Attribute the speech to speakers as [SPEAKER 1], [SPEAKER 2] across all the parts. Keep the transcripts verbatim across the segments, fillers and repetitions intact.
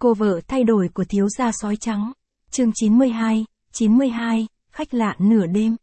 [SPEAKER 1] Cô vợ thay đổi của thiếu gia sói trắng. Chương chín mươi hai, chín mươi hai, khách lạ nửa đêm.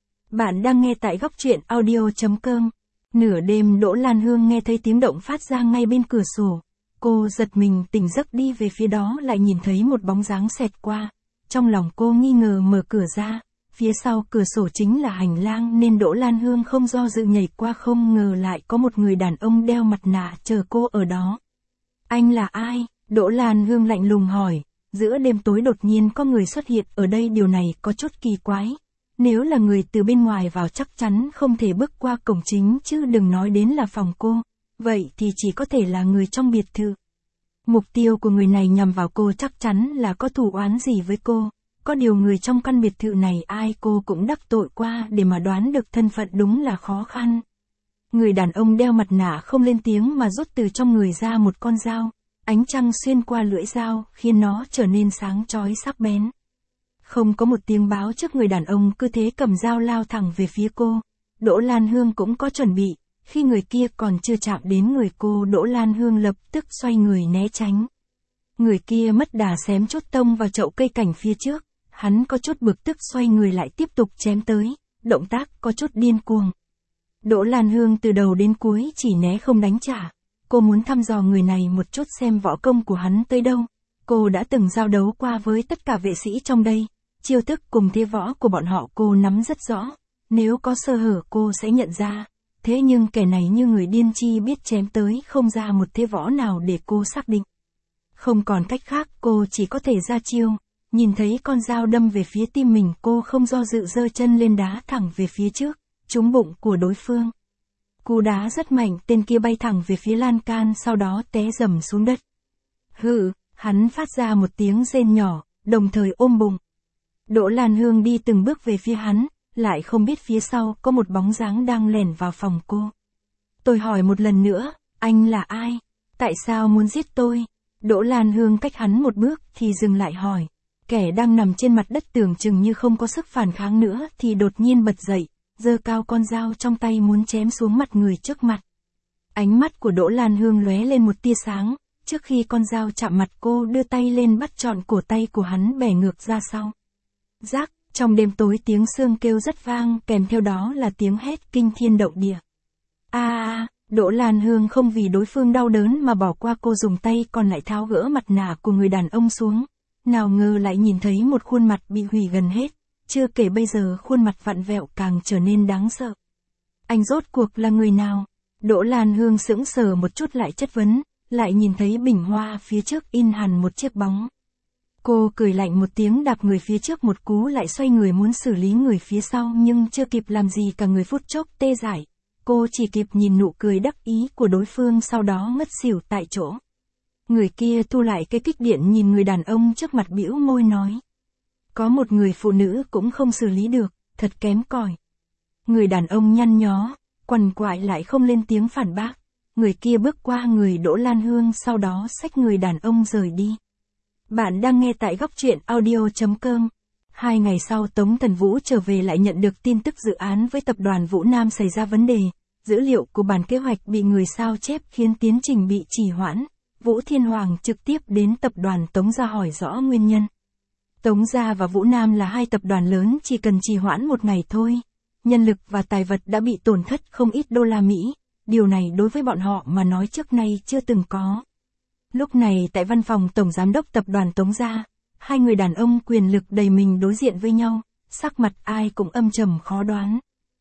[SPEAKER 1] Bạn đang nghe tại góc truyện audio chấm com. Nửa đêm Đỗ Lan Hương nghe thấy tiếng động phát ra ngay bên cửa sổ. Cô giật mình tỉnh giấc đi về phía đó, lại nhìn thấy một bóng dáng xẹt qua. Trong lòng cô nghi ngờ mở cửa ra. Phía sau cửa sổ chính là hành lang nên Đỗ Lan Hương không do dự nhảy qua, không ngờ lại có một người đàn ông đeo mặt nạ chờ cô ở đó. Anh là ai? Đỗ Lan Hương lạnh lùng hỏi. Giữa đêm tối đột nhiên có người xuất hiện ở đây, điều này có chút kỳ quái. Nếu là người từ bên ngoài vào chắc chắn không thể bước qua cổng chính, chứ đừng nói đến là phòng cô. Vậy thì chỉ có thể là người trong biệt thự. Mục tiêu của người này nhằm vào cô chắc chắn là có thù oán gì với cô. Có điều người trong căn biệt thự này ai cô cũng đắc tội qua, để mà đoán được thân phận đúng là khó khăn. Người đàn ông đeo mặt nạ không lên tiếng mà rút từ trong người ra một con dao. Ánh trăng xuyên qua lưỡi dao, khiến nó trở nên sáng chói sắc bén. Không có một tiếng báo trước, người đàn ông cứ thế cầm dao lao thẳng về phía cô. Đỗ Lan Hương cũng có chuẩn bị, khi người kia còn chưa chạm đến người cô, Đỗ Lan Hương lập tức xoay người né tránh. Người kia mất đà xém chốt tông vào chậu cây cảnh phía trước, hắn có chút bực tức xoay người lại tiếp tục chém tới, động tác có chút điên cuồng. Đỗ Lan Hương từ đầu đến cuối chỉ né không đánh trả. Cô muốn thăm dò người này một chút xem võ công của hắn tới đâu. Cô đã từng giao đấu qua với tất cả vệ sĩ trong đây. Chiêu thức cùng thế võ của bọn họ cô nắm rất rõ. Nếu có sơ hở cô sẽ nhận ra. Thế nhưng kẻ này như người điên, chi biết chém tới không ra một thế võ nào để cô xác định. Không còn cách khác, cô chỉ có thể ra chiêu. Nhìn thấy con dao đâm về phía tim mình, cô không do dự giơ chân lên đá thẳng về phía trước, trúng bụng của đối phương. Cú đá rất mạnh, tên kia bay thẳng về phía lan can, sau đó té rầm xuống đất. Hừ, hắn phát ra một tiếng rên nhỏ, đồng thời ôm bụng. Đỗ Lan Hương đi từng bước về phía hắn, lại không biết phía sau có một bóng dáng đang lẻn vào phòng cô. Tôi hỏi một lần nữa, anh là ai? Tại sao muốn giết tôi? Đỗ Lan Hương cách hắn một bước thì dừng lại hỏi. Kẻ đang nằm trên mặt đất tưởng chừng như không có sức phản kháng nữa thì đột nhiên bật dậy, giơ cao con dao trong tay muốn chém xuống mặt người trước mặt. Ánh mắt của Đỗ Lan Hương lóe lên một tia sáng, trước khi con dao chạm mặt cô đưa tay lên bắt trọn cổ tay của hắn bẻ ngược ra sau. Rác, trong đêm tối tiếng xương kêu rất vang, kèm theo đó là tiếng hét kinh thiên động địa. A a, Đỗ Lan Hương không vì đối phương đau đớn mà bỏ qua, cô dùng tay còn lại tháo gỡ mặt nạ của người đàn ông xuống. Nào ngờ lại nhìn thấy một khuôn mặt bị hủy gần hết. Chưa kể bây giờ khuôn mặt vặn vẹo càng trở nên đáng sợ. Anh rốt cuộc là người nào? Đỗ Lan Hương sững sờ một chút lại chất vấn, lại nhìn thấy bình hoa phía trước in hẳn một chiếc bóng. Cô cười lạnh một tiếng, đạp người phía trước một cú, lại xoay người muốn xử lý người phía sau, nhưng chưa kịp làm gì cả người phút chốc tê dại. Cô chỉ kịp nhìn nụ cười đắc ý của đối phương, sau đó ngất xỉu tại chỗ. Người kia thu lại cái kích điện, nhìn người đàn ông trước mặt bĩu môi nói. Có một người phụ nữ cũng không xử lý được, thật kém cỏi. Người đàn ông nhăn nhó, quằn quại lại không lên tiếng phản bác. Người kia bước qua người Đỗ Lan Hương, sau đó xách người đàn ông rời đi. Bạn đang nghe tại góc truyện audio chấm com. Hai ngày sau, Tống Thần Vũ trở về lại nhận được tin tức dự án với tập đoàn Vũ Nam xảy ra vấn đề. Dữ liệu của bản kế hoạch bị người sao chép khiến tiến trình bị trì hoãn. Vũ Thiên Hoàng trực tiếp đến tập đoàn Tống gia hỏi rõ nguyên nhân. Tống gia và Vũ Nam là hai tập đoàn lớn, chỉ cần trì hoãn một ngày thôi. Nhân lực và tài vật đã bị tổn thất không ít đô la Mỹ. Điều này đối với bọn họ mà nói trước nay chưa từng có. Lúc này tại văn phòng Tổng Giám đốc tập đoàn Tống gia, hai người đàn ông quyền lực đầy mình đối diện với nhau, sắc mặt ai cũng âm trầm khó đoán.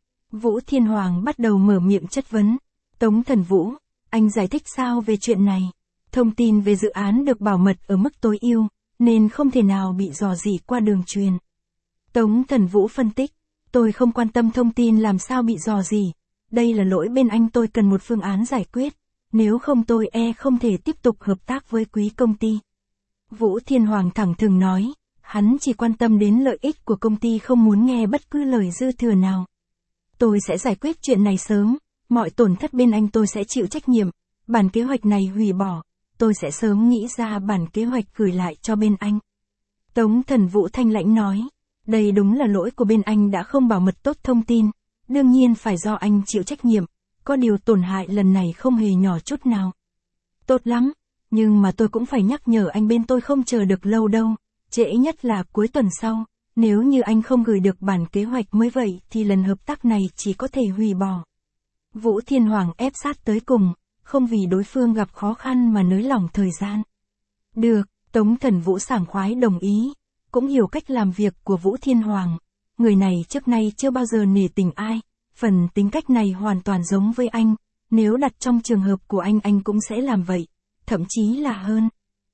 [SPEAKER 1] Vũ Thiên Hoàng bắt đầu mở miệng chất vấn. Tống Thần Vũ, anh giải thích sao về chuyện này? Thông tin về dự án được bảo mật ở mức tối ưu, nên không thể nào bị dò dỉ qua đường truyền. Tống Thần Vũ phân tích, tôi không quan tâm thông tin làm sao bị dò dỉ. Đây là lỗi bên anh, tôi cần một phương án giải quyết. Nếu không tôi e không thể tiếp tục hợp tác với quý công ty. Vũ Thiên Hoàng thẳng thừng nói, hắn chỉ quan tâm đến lợi ích của công ty, không muốn nghe bất cứ lời dư thừa nào. Tôi sẽ giải quyết chuyện này sớm, mọi tổn thất bên anh tôi sẽ chịu trách nhiệm. Bản kế hoạch này hủy bỏ, tôi sẽ sớm nghĩ ra bản kế hoạch gửi lại cho bên anh. Tống Thần Vũ thanh lãnh nói, đây đúng là lỗi của bên anh đã không bảo mật tốt thông tin, đương nhiên phải do anh chịu trách nhiệm, có điều tổn hại lần này không hề nhỏ chút nào. Tốt lắm, Nhưng mà tôi cũng phải nhắc nhở anh bên tôi không chờ được lâu đâu, trễ nhất là cuối tuần sau, nếu như anh không gửi được bản kế hoạch mới vậy thì lần hợp tác này chỉ có thể hủy bỏ. Vũ Thiên Hoàng ép sát tới cùng, không vì đối phương gặp khó khăn mà nới lỏng thời gian. Được, Tống Thần Vũ sảng khoái đồng ý, cũng hiểu cách làm việc của Vũ Thiên Hoàng. Người này trước nay chưa bao giờ nể tình ai, phần tính cách này hoàn toàn giống với anh, nếu đặt trong trường hợp của anh anh cũng sẽ làm vậy, thậm chí là hơn.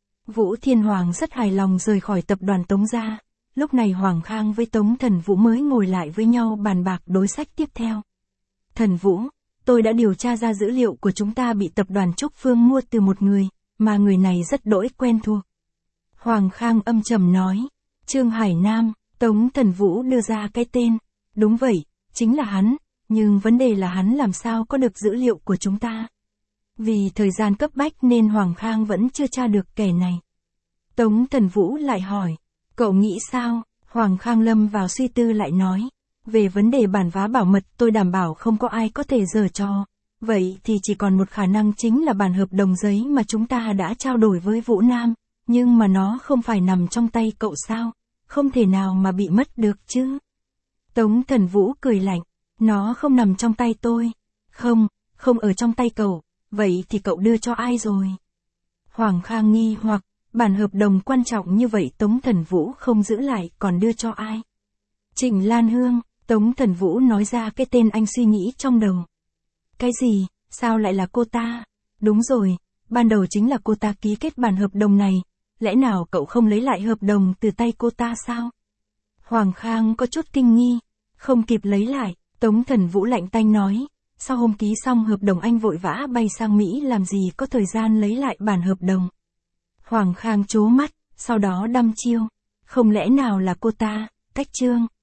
[SPEAKER 1] Vũ Thiên Hoàng rất hài lòng rời khỏi tập đoàn Tống gia, lúc này Hoàng Khang với Tống Thần Vũ mới ngồi lại với nhau bàn bạc đối sách tiếp theo. Thần Vũ, tôi đã điều tra ra dữ liệu của chúng ta bị tập đoàn Trúc Phương mua từ một người, mà người này rất đỗi quen thuộc. Hoàng Khang âm trầm nói, Trương Hải Nam. Tống Thần Vũ đưa ra cái tên, đúng vậy, chính là hắn, nhưng vấn đề là hắn làm sao có được dữ liệu của chúng ta. Vì thời gian cấp bách nên Hoàng Khang vẫn chưa tra được kẻ này. Tống Thần Vũ lại hỏi, cậu nghĩ sao? Hoàng Khang lâm vào suy tư lại nói, về vấn đề bản vá bảo mật tôi đảm bảo không có ai có thể giở trò. Vậy thì chỉ còn một khả năng chính là bản hợp đồng giấy mà chúng ta đã trao đổi với Vũ Nam, nhưng mà nó không phải nằm trong tay cậu sao? Không thể nào mà bị mất được chứ. Tống Thần Vũ cười lạnh, nó không nằm trong tay tôi. Không, không ở trong tay cậu, vậy thì cậu đưa cho ai rồi? Hoàng Khang nghi hoặc, bản hợp đồng quan trọng như vậy Tống Thần Vũ không giữ lại còn đưa cho ai? Trịnh Lan Hương. Tống Thần Vũ nói ra cái tên anh suy nghĩ trong đầu. Cái gì, sao lại là cô ta? Đúng rồi, ban đầu chính là cô ta ký kết bản hợp đồng này. Lẽ nào cậu không lấy lại hợp đồng từ tay cô ta sao? Hoàng Khang có chút kinh nghi, không kịp lấy lại, Tống Thần Vũ lạnh tanh nói, sau hôm ký xong hợp đồng anh vội vã bay sang Mỹ làm gì có thời gian lấy lại bản hợp đồng. Hoàng Khang trố mắt, sau đó đăm chiêu, không lẽ nào là cô ta, Cách Trương.